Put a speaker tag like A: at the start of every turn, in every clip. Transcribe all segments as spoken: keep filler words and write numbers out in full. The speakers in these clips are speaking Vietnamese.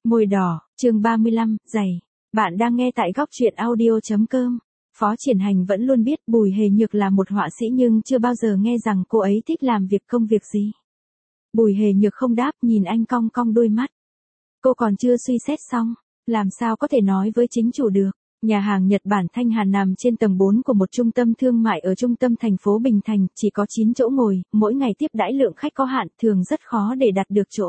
A: Môi đỏ, chương ba mươi lăm, giày. Bạn đang nghe tại góc truyện audio.com. Phó Triển Hành vẫn luôn biết Bùi Hề Nhược là một họa sĩ nhưng chưa bao giờ nghe rằng cô ấy thích làm việc công việc gì. Bùi Hề Nhược không đáp, nhìn anh cong cong đôi mắt. Cô còn chưa suy xét xong, làm sao có thể nói với chính chủ được. Nhà hàng Nhật Bản Thanh Hàn nằm trên tầng bốn của một trung tâm thương mại ở trung tâm thành phố Bình Thành, chỉ có chín chỗ ngồi, mỗi ngày tiếp đãi lượng khách có hạn, thường rất khó để đặt được chỗ.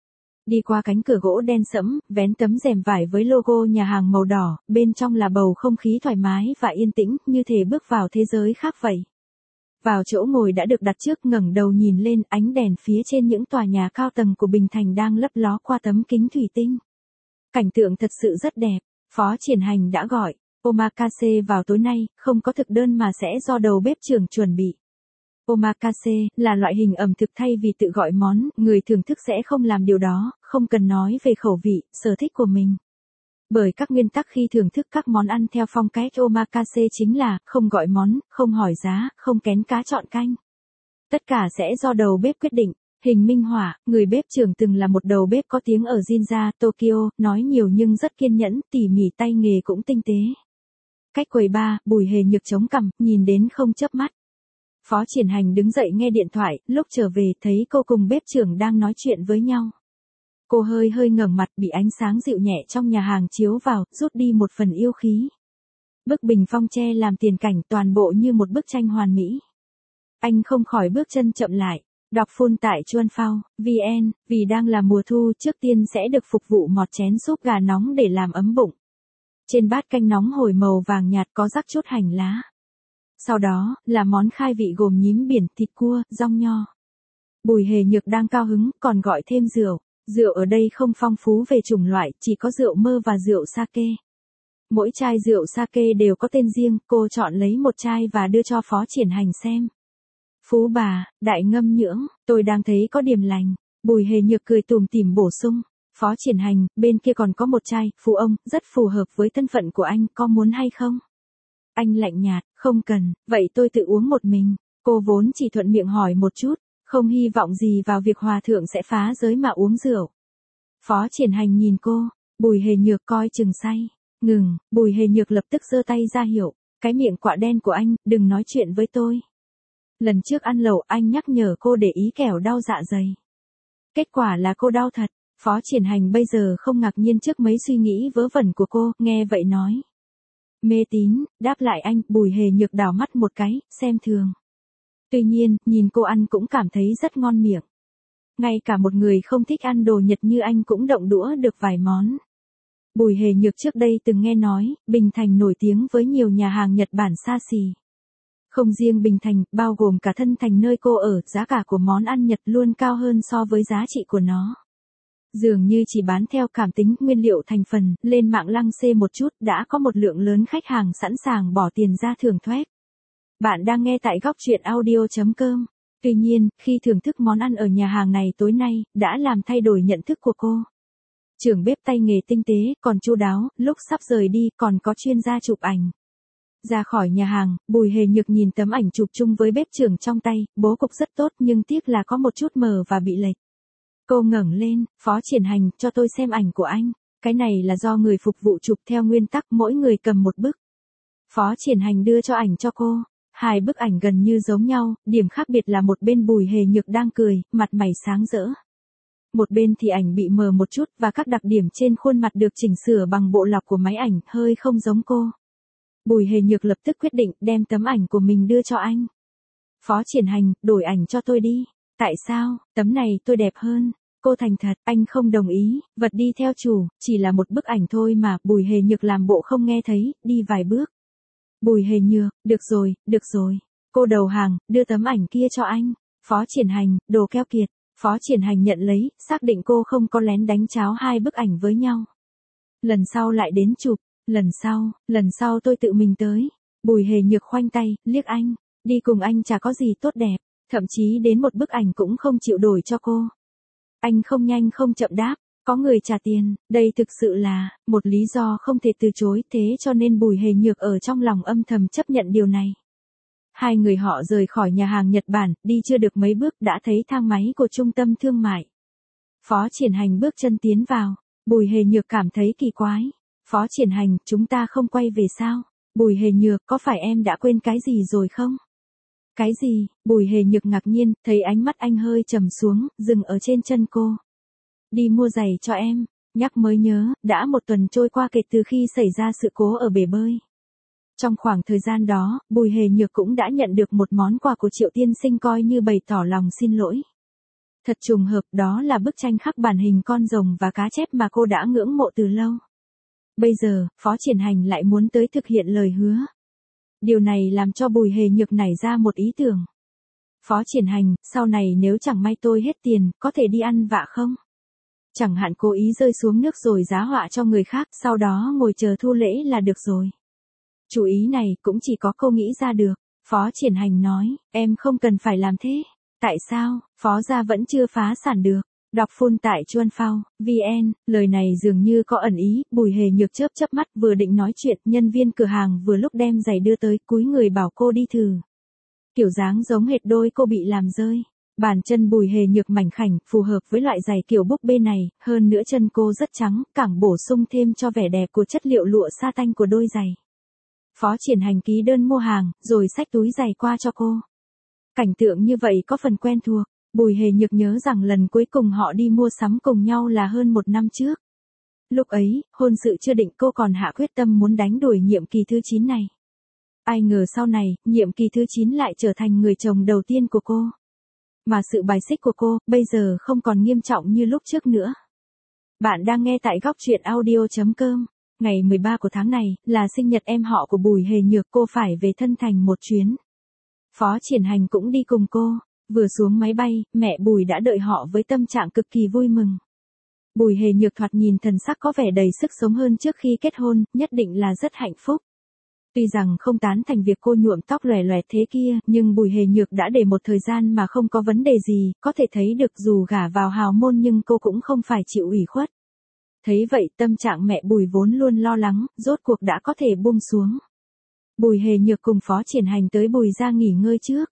A: Đi qua cánh cửa gỗ đen sẫm, vén tấm rèm vải với logo nhà hàng màu đỏ, bên trong là bầu không khí thoải mái và yên tĩnh, như thể bước vào thế giới khác vậy. Vào chỗ ngồi đã được đặt trước, ngẩng đầu nhìn lên, ánh đèn phía trên những tòa nhà cao tầng của Bình Thành đang lấp ló qua tấm kính thủy tinh. Cảnh tượng thật sự rất đẹp. Phó Triển Hành đã gọi omakase vào tối nay, không có thực đơn mà sẽ do đầu bếp trưởng chuẩn bị. Omakase là loại hình ẩm thực thay vì tự gọi món, người thưởng thức sẽ không làm điều đó, không cần nói về khẩu vị, sở thích của mình. Bởi các nguyên tắc khi thưởng thức các món ăn theo phong cách omakase chính là không gọi món, không hỏi giá, không kén cá chọn canh. Tất cả sẽ do đầu bếp quyết định. Hình minh họa, người bếp trưởng từng là một đầu bếp có tiếng ở Ginza, Tokyo, nói nhiều nhưng rất kiên nhẫn, tỉ mỉ, tay nghề cũng tinh tế. Cách quầy bar, Bùi Hề Nhược chống cằm, nhìn đến không chớp mắt. Phó Triển Hành đứng dậy nghe điện thoại, lúc trở về thấy cô cùng bếp trưởng đang nói chuyện với nhau. Cô hơi hơi ngẩng mặt, bị ánh sáng dịu nhẹ trong nhà hàng chiếu vào, rút đi một phần yêu khí. Bức bình phong tre làm tiền cảnh, toàn bộ như một bức tranh hoàn mỹ. Anh không khỏi bước chân chậm lại. Đọc full tại chuan phao chấm vn, vì đang là mùa thu, trước tiên sẽ được phục vụ một chén súp gà nóng để làm ấm bụng. Trên bát canh nóng hổi màu vàng nhạt có rắc chút hành lá. Sau đó, là món khai vị gồm nhím biển, thịt cua, rong nho. Bùi Hề Nhược đang cao hứng, còn gọi thêm rượu. Rượu ở đây không phong phú về chủng loại, chỉ có rượu mơ và rượu sake. Mỗi chai rượu sake đều có tên riêng, cô chọn lấy một chai và đưa cho Phó Triển Hành xem. Phú bà, đại ngâm nhưỡng, tôi đang thấy có điểm lành. Bùi Hề Nhược cười tủm tỉm bổ sung. Phó Triển Hành, bên kia còn có một chai, phú ông, rất phù hợp với thân phận của anh, có muốn hay không? Anh lạnh nhạt, không cần, vậy tôi tự uống một mình. Cô vốn chỉ thuận miệng hỏi một chút, không hy vọng gì vào việc hòa thượng sẽ phá giới mà uống rượu. Phó Triển Hành nhìn cô, Bùi Hề Nhược coi chừng say. Ngừng, Bùi Hề Nhược lập tức giơ tay ra hiệu, cái miệng quạ đen của anh, đừng nói chuyện với tôi. Lần trước ăn lẩu anh nhắc nhở cô để ý kẻo đau dạ dày. Kết quả là cô đau thật. Phó Triển Hành bây giờ không ngạc nhiên trước mấy suy nghĩ vớ vẩn của cô, nghe vậy nói. Mê tín, đáp lại anh. Bùi Hề Nhược đảo mắt một cái, xem thường. Tuy nhiên, nhìn cô ăn cũng cảm thấy rất ngon miệng. Ngay cả một người không thích ăn đồ Nhật như anh cũng động đũa được vài món. Bùi Hề Nhược trước đây từng nghe nói, Bình Thành nổi tiếng với nhiều nhà hàng Nhật Bản xa xỉ. Không riêng Bình Thành, bao gồm cả thân thành nơi cô ở, giá cả của món ăn Nhật luôn cao hơn so với giá trị của nó. Dường như chỉ bán theo cảm tính, nguyên liệu thành phần, lên mạng lăng xê một chút, đã có một lượng lớn khách hàng sẵn sàng bỏ tiền ra thưởng thoét. Bạn đang nghe tại góc truyện audio.com. Tuy nhiên, khi thưởng thức món ăn ở nhà hàng này tối nay, đã làm thay đổi nhận thức của cô. Trưởng bếp tay nghề tinh tế, còn chu đáo, lúc sắp rời đi, còn có chuyên gia chụp ảnh. Ra khỏi nhà hàng, Bùi Hề Nhược nhìn tấm ảnh chụp chung với bếp trưởng trong tay, bố cục rất tốt nhưng tiếc là có một chút mờ và bị lệch. Cô ngẩng lên, Phó Triển Hành, cho tôi xem ảnh của anh. Cái này là do người phục vụ chụp theo nguyên tắc mỗi người cầm một bức. Phó Triển Hành đưa cho ảnh cho cô. Hai bức ảnh gần như giống nhau, điểm khác biệt là một bên Bùi Hề Nhược đang cười, mặt mày sáng rỡ. Một bên thì ảnh bị mờ một chút và các đặc điểm trên khuôn mặt được chỉnh sửa bằng bộ lọc của máy ảnh, hơi không giống cô. Bùi Hề Nhược lập tức quyết định đem tấm ảnh của mình đưa cho anh. Phó Triển Hành, đổi ảnh cho tôi đi. Tại sao, tấm này tôi đẹp hơn. Cô thành thật, anh không đồng ý, vật đi theo chủ, chỉ là một bức ảnh thôi mà. Bùi Hề Nhược làm bộ không nghe thấy, đi vài bước. Bùi Hề Nhược, được rồi, được rồi. Cô đầu hàng, đưa tấm ảnh kia cho anh. Phó Triển Hành, đồ keo kiệt. Phó Triển Hành nhận lấy, xác định cô không có lén đánh cháo hai bức ảnh với nhau. Lần sau lại đến chụp. Lần sau, lần sau tôi tự mình tới. Bùi Hề Nhược khoanh tay, liếc anh. Đi cùng anh chả có gì tốt đẹp. Thậm chí đến một bức ảnh cũng không chịu đổi cho cô. Anh không nhanh không chậm đáp. Có người trả tiền. Đây thực sự là một lý do không thể từ chối. Thế cho nên Bùi Hề Nhược ở trong lòng âm thầm chấp nhận điều này. Hai người họ rời khỏi nhà hàng Nhật Bản. Đi chưa được mấy bước đã thấy thang máy của trung tâm thương mại. Phó Triển Hành bước chân tiến vào. Bùi Hề Nhược cảm thấy kỳ quái. Phó Triển Hành, chúng ta không quay về sao? Bùi Hề Nhược, có phải em đã quên cái gì rồi không? Cái gì? Bùi Hề Nhược ngạc nhiên, thấy ánh mắt anh hơi trầm xuống, dừng ở trên chân cô. Đi mua giày cho em. Nhắc mới nhớ, đã một tuần trôi qua kể từ khi xảy ra sự cố ở bể bơi. Trong khoảng thời gian đó, Bùi Hề Nhược cũng đã nhận được một món quà của Triệu Tiên Sinh coi như bày tỏ lòng xin lỗi. Thật trùng hợp, đó là bức tranh khắc bản hình con rồng và cá chép mà cô đã ngưỡng mộ từ lâu. Bây giờ, Phó Triển Hành lại muốn tới thực hiện lời hứa. Điều này làm cho Bùi Hề Nhược nảy ra một ý tưởng. Phó Triển Hành, sau này nếu chẳng may tôi hết tiền, có thể đi ăn vạ không? Chẳng hạn cố ý rơi xuống nước rồi giá họa cho người khác, sau đó ngồi chờ thu lễ là được rồi. Chủ ý này cũng chỉ có cô nghĩ ra được. Phó Triển Hành nói, em không cần phải làm thế. Tại sao? Phó gia vẫn chưa phá sản được. Đọc full tại chuan phao chấm vn, lời này dường như có ẩn ý. Bùi Hề Nhược chớp chớp mắt, vừa định nói chuyện, nhân viên cửa hàng vừa lúc đem giày đưa tới, cúi người bảo cô đi thử. Kiểu dáng giống hệt đôi cô bị làm rơi. Bàn chân Bùi Hề Nhược mảnh khảnh, phù hợp với loại giày kiểu búp bê này, hơn nữa chân cô rất trắng, càng bổ sung thêm cho vẻ đẹp của chất liệu lụa sa tanh của đôi giày. Phó Triển Hành ký đơn mua hàng, rồi xách túi giày qua cho cô. Cảnh tượng như vậy có phần quen thuộc. Bùi Hề Nhược nhớ rằng lần cuối cùng họ đi mua sắm cùng nhau là hơn một năm trước. Lúc ấy, hôn sự chưa định, cô còn hạ quyết tâm muốn đánh đuổi nhiệm kỳ thứ chín này. Ai ngờ sau này, nhiệm kỳ thứ chín lại trở thành người chồng đầu tiên của cô. Mà sự bài xích của cô, bây giờ không còn nghiêm trọng như lúc trước nữa. Bạn đang nghe tại góc truyện audio chấm com. Ngày mười ba của tháng này, là sinh nhật em họ của Bùi Hề Nhược, cô phải về Thân Thành một chuyến. Phó Triển Hành cũng đi cùng cô. Vừa xuống máy bay, mẹ Bùi đã đợi họ với tâm trạng cực kỳ vui mừng. Bùi Hề Nhược thoạt nhìn thần sắc có vẻ đầy sức sống hơn trước khi kết hôn, nhất định là rất hạnh phúc. Tuy rằng không tán thành việc cô nhuộm tóc lòe loẹt thế kia, nhưng Bùi Hề Nhược đã để một thời gian mà không có vấn đề gì, có thể thấy được dù gả vào hào môn nhưng cô cũng không phải chịu ủy khuất. Thấy vậy, tâm trạng mẹ Bùi vốn luôn lo lắng, rốt cuộc đã có thể buông xuống. Bùi Hề Nhược cùng Phó Triển Hành tới Bùi gia nghỉ ngơi trước.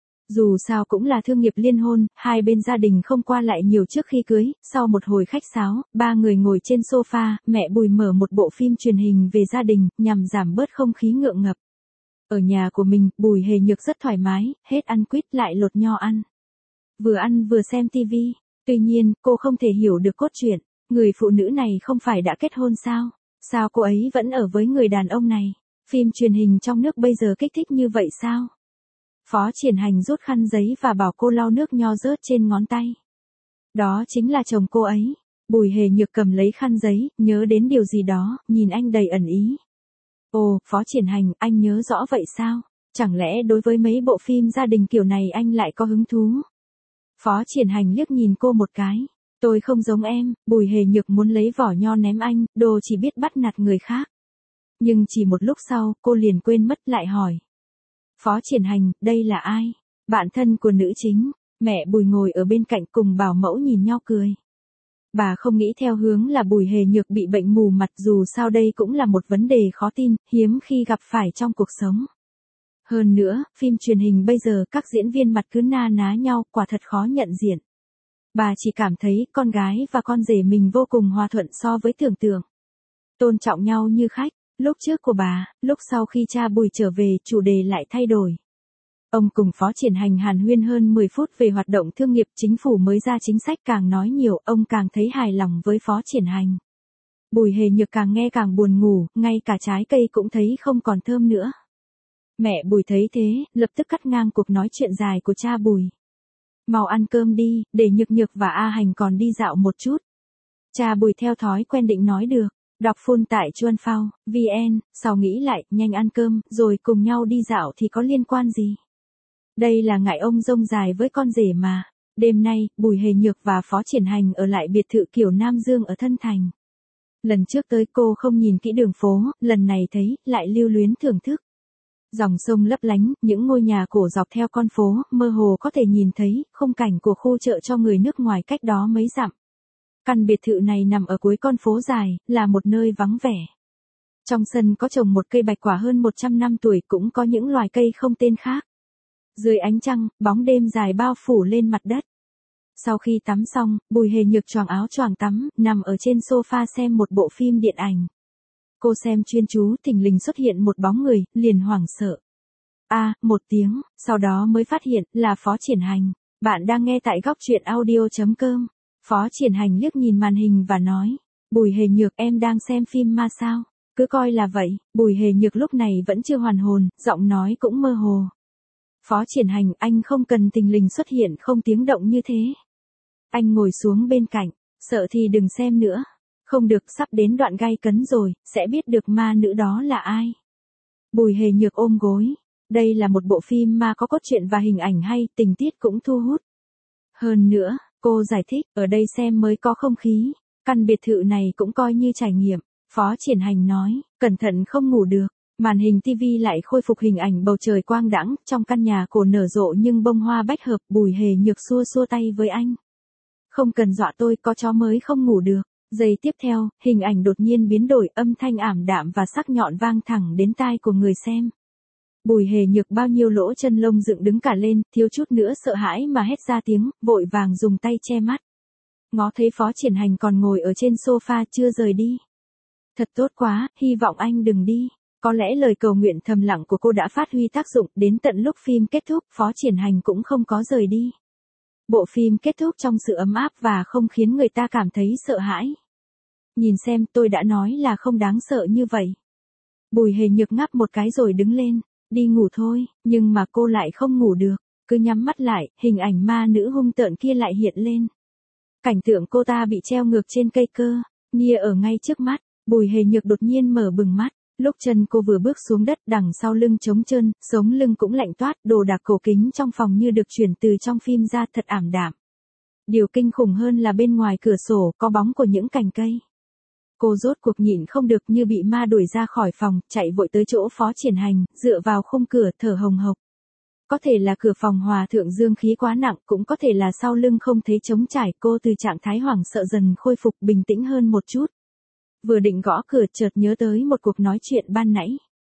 A: Dù sao cũng là thương nghiệp liên hôn, hai bên gia đình không qua lại nhiều trước khi cưới. Sau một hồi khách sáo, ba người ngồi trên sofa, mẹ Bùi mở một bộ phim truyền hình về gia đình, nhằm giảm bớt không khí ngượng ngập. Ở nhà của mình, Bùi Hề Nhược rất thoải mái, hết ăn quýt lại lột nho ăn. Vừa ăn vừa xem tivi. Tuy nhiên, cô không thể hiểu được cốt truyện. Người phụ nữ này không phải đã kết hôn sao? Sao cô ấy vẫn ở với người đàn ông này? Phim truyền hình trong nước bây giờ kích thích như vậy sao? Phó Triển Hành rút khăn giấy và bảo cô lau nước nho rớt trên ngón tay. Đó chính là chồng cô ấy. Bùi Hề Nhược cầm lấy khăn giấy, nhớ đến điều gì đó, nhìn anh đầy ẩn ý. Ồ, Phó Triển Hành, anh nhớ rõ vậy sao? Chẳng lẽ đối với mấy bộ phim gia đình kiểu này anh lại có hứng thú? Phó Triển Hành liếc nhìn cô một cái. Tôi không giống em. Bùi Hề Nhược muốn lấy vỏ nho ném anh, đồ chỉ biết bắt nạt người khác. Nhưng chỉ một lúc sau, cô liền quên mất, lại hỏi. Phó Triển Hành, đây là ai? Bạn thân của nữ chính. Mẹ Bùi ngồi ở bên cạnh cùng bảo mẫu nhìn nhau cười. Bà không nghĩ theo hướng là Bùi Hề Nhược bị bệnh mù mặt, dù sao đây cũng là một vấn đề khó tin, hiếm khi gặp phải trong cuộc sống. Hơn nữa, phim truyền hình bây giờ các diễn viên mặt cứ na ná nhau, quả thật khó nhận diện. Bà chỉ cảm thấy con gái và con rể mình vô cùng hòa thuận so với tưởng tượng. Tôn trọng nhau như khách. Lúc trước của bà, lúc sau khi cha Bùi trở về, chủ đề lại thay đổi. Ông cùng Phó Triển Hành hàn huyên hơn mười phút về hoạt động thương nghiệp, chính phủ mới ra chính sách, càng nói nhiều, ông càng thấy hài lòng với Phó Triển Hành. Bùi Hề Nhược càng nghe càng buồn ngủ, ngay cả trái cây cũng thấy không còn thơm nữa. Mẹ Bùi thấy thế, lập tức cắt ngang cuộc nói chuyện dài của cha Bùi. Mau ăn cơm đi, để Nhược Nhược và A Hành còn đi dạo một chút. Cha Bùi theo thói quen định nói được. Đọc full tại chuan phao chấm vn, sau nghĩ lại, nhanh ăn cơm, rồi cùng nhau đi dạo thì có liên quan gì? Đây là ngại ông rông dài với con rể mà. Đêm nay, Bùi Hề Nhược và Phó Triển Hành ở lại biệt thự kiểu Nam Dương ở Thân Thành. Lần trước tới cô không nhìn kỹ đường phố, lần này thấy, lại lưu luyến thưởng thức. Dòng sông lấp lánh, những ngôi nhà cổ dọc theo con phố, mơ hồ có thể nhìn thấy, khung cảnh của khu chợ cho người nước ngoài cách đó mấy dặm. Căn biệt thự này nằm ở cuối con phố dài, là một nơi vắng vẻ. Trong sân có trồng một cây bạch quả hơn một trăm năm tuổi, cũng có những loài cây không tên khác. Dưới ánh trăng, bóng đêm dài bao phủ lên mặt đất. Sau khi tắm xong, Bùi Hề Nhược choàng áo choàng tắm, nằm ở trên sofa xem một bộ phim điện ảnh. Cô xem chuyên chú, thình lình xuất hiện một bóng người, liền hoảng sợ. A, à, một tiếng, sau đó mới phát hiện là Phó Triển Hành. Bạn đang nghe tại góc truyện audio chấm com. Phó Triển Hành liếc nhìn màn hình và nói, Bùi Hề Nhược em đang xem phim ma sao? Cứ coi là vậy. Bùi Hề Nhược lúc này vẫn chưa hoàn hồn, giọng nói cũng mơ hồ. Phó Triển Hành, anh không cần thình lình xuất hiện không tiếng động như thế. Anh ngồi xuống bên cạnh, sợ thì đừng xem nữa. Không được, sắp đến đoạn gay cấn rồi, sẽ biết được ma nữ đó là ai. Bùi Hề Nhược ôm gối. Đây là một bộ phim ma có cốt truyện và hình ảnh hay, tình tiết cũng thu hút. Hơn nữa, cô giải thích, ở đây xem mới có không khí. Căn biệt thự này cũng coi như trải nghiệm. Phó Triển Hành nói, cẩn thận không ngủ được. Màn hình tivi lại khôi phục hình ảnh bầu trời quang đãng, trong căn nhà cổ nở rộ nhưng bông hoa bách hợp. Bùi Hề Nhược xua xua tay với anh. Không cần dọa tôi, có chó mới không ngủ được. Giây tiếp theo, hình ảnh đột nhiên biến đổi, âm thanh ảm đạm và sắc nhọn vang thẳng đến tai của người xem. Bùi Hề Nhược bao nhiêu lỗ chân lông dựng đứng cả lên, thiếu chút nữa sợ hãi mà hét ra tiếng, vội vàng dùng tay che mắt. Ngó thấy Phó Triển Hành còn ngồi ở trên sofa chưa rời đi. Thật tốt quá, hy vọng anh đừng đi. Có lẽ lời cầu nguyện thầm lặng của cô đã phát huy tác dụng, đến tận lúc phim kết thúc, Phó Triển Hành cũng không có rời đi. Bộ phim kết thúc trong sự ấm áp và không khiến người ta cảm thấy sợ hãi. Nhìn xem, tôi đã nói là không đáng sợ như vậy. Bùi Hề Nhược ngáp một cái rồi đứng lên, đi ngủ thôi, nhưng mà cô lại không ngủ được, cứ nhắm mắt lại, hình ảnh ma nữ hung tợn kia lại hiện lên. Cảnh tượng cô ta bị treo ngược trên cây cơ, nia ở ngay trước mắt, Bùi Hề Nhược đột nhiên mở bừng mắt. Lúc chân cô vừa bước xuống đất, đằng sau lưng trống trơn, sống lưng cũng lạnh toát, đồ đạc cổ kính trong phòng như được chuyển từ trong phim ra, thật ảm đạm. Điều kinh khủng hơn là bên ngoài cửa sổ có bóng của những cành cây. Cô rốt cuộc nhịn không được, như bị ma đuổi ra khỏi phòng, chạy vội tới chỗ Phó Triển Hành, dựa vào khung cửa thở hồng hộc. Có thể là cửa phòng hòa thượng dương khí quá nặng, cũng có thể là sau lưng không thấy trống trải, cô từ trạng thái hoảng sợ dần khôi phục bình tĩnh hơn một chút. Vừa định gõ cửa chợt nhớ tới một cuộc nói chuyện ban nãy.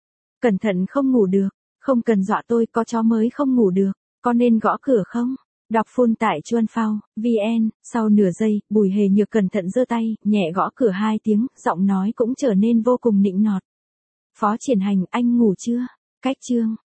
A: Cẩn thận không ngủ được, không cần dọa tôi, có chó mới không ngủ được, có nên gõ cửa không? Đọc full tại chuan phao, vn, sau nửa giây, Bùi Hề Nhược cẩn thận giơ tay, nhẹ gõ cửa hai tiếng, giọng nói cũng trở nên vô cùng nịnh nọt. Phó Triển Hành, anh ngủ chưa? Cách chương.